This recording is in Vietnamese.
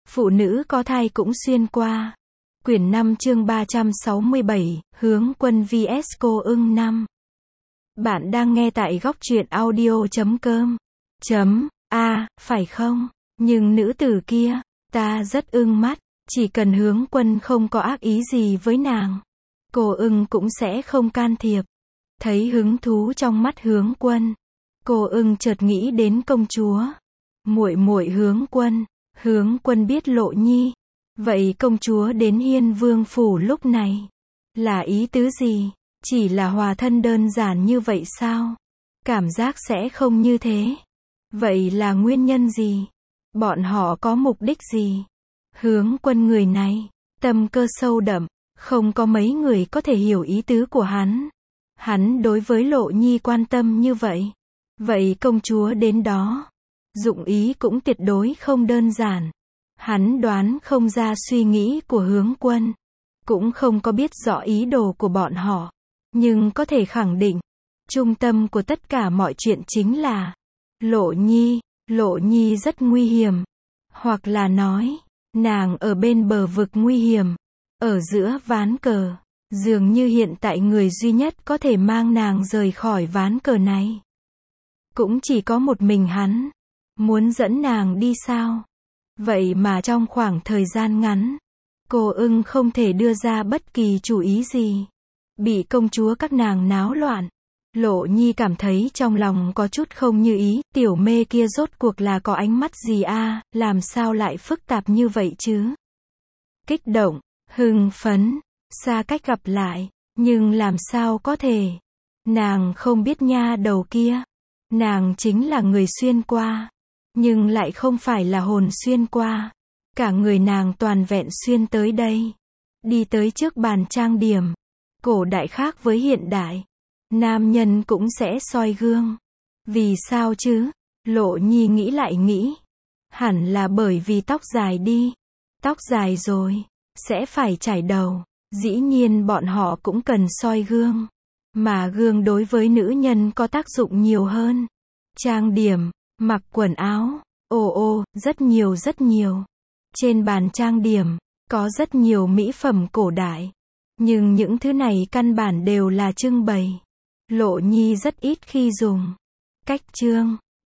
Phụ nữ có thai cũng xuyên qua. Quyển 5 chương 367, Hướng Quân vs Cô Ưng 5. Bạn đang nghe tại góc truyện audio.com. Phải không? Nhưng nữ tử kia, ta rất ưng mắt, chỉ cần Hướng Quân không có ác ý gì với nàng, Cô Ưng cũng sẽ không can thiệp. Thấy hứng thú trong mắt Hướng Quân, Cô Ưng chợt nghĩ đến công chúa. Muội muội Hướng Quân. Hướng Quân biết Lộ Nhi. Vậy công chúa đến Hiên Vương phủ lúc này là ý tứ gì? Chỉ là hòa thân đơn giản như vậy sao? Cảm giác sẽ không như thế. Vậy là nguyên nhân gì? Bọn họ có mục đích gì? Hướng Quân người này, tâm cơ sâu đậm, không có mấy người có thể hiểu ý tứ của hắn. Hắn đối với Lộ Nhi quan tâm như vậy. Vậy công chúa đến đó, dụng ý cũng tuyệt đối không đơn giản. Hắn đoán không ra suy nghĩ của Hướng Quân, cũng không có biết rõ ý đồ của bọn họ, nhưng có thể khẳng định, trung tâm của tất cả mọi chuyện chính là Lộ Nhi. Lộ Nhi rất nguy hiểm, hoặc là nói, nàng ở bên bờ vực nguy hiểm, ở giữa ván cờ, dường như hiện tại người duy nhất có thể mang nàng rời khỏi ván cờ này, cũng chỉ có một mình hắn. Muốn dẫn nàng đi sao? Vậy mà trong khoảng thời gian ngắn, Cô Ưng không thể đưa ra bất kỳ chủ ý gì. Bị công chúa các nàng náo loạn, Lộ Nhi cảm thấy trong lòng có chút không như ý. Tiểu mê kia rốt cuộc là có ánh mắt gì a? Làm sao lại phức tạp như vậy chứ? Kích động, hưng phấn, xa cách gặp lại, nhưng làm sao có thể? Nàng không biết nha đầu kia. Nàng chính là người xuyên qua, nhưng lại không phải là hồn xuyên qua. Cả người nàng toàn vẹn xuyên tới đây. Đi tới trước bàn trang điểm. Cổ đại khác với hiện đại. Nam nhân cũng sẽ soi gương. Vì sao chứ? Lộ Nhi nghĩ lại nghĩ. Hẳn là bởi vì tóc dài đi. Tóc dài rồi, sẽ phải chải đầu. Dĩ nhiên bọn họ cũng cần soi gương. Mà gương đối với nữ nhân có tác dụng nhiều hơn. Trang điểm, mặc quần áo, rất nhiều. Trên bàn trang điểm, có rất nhiều mỹ phẩm cổ đại. Nhưng những thứ này căn bản đều là trưng bày. Lộ Nhi rất ít khi dùng. Cách trương,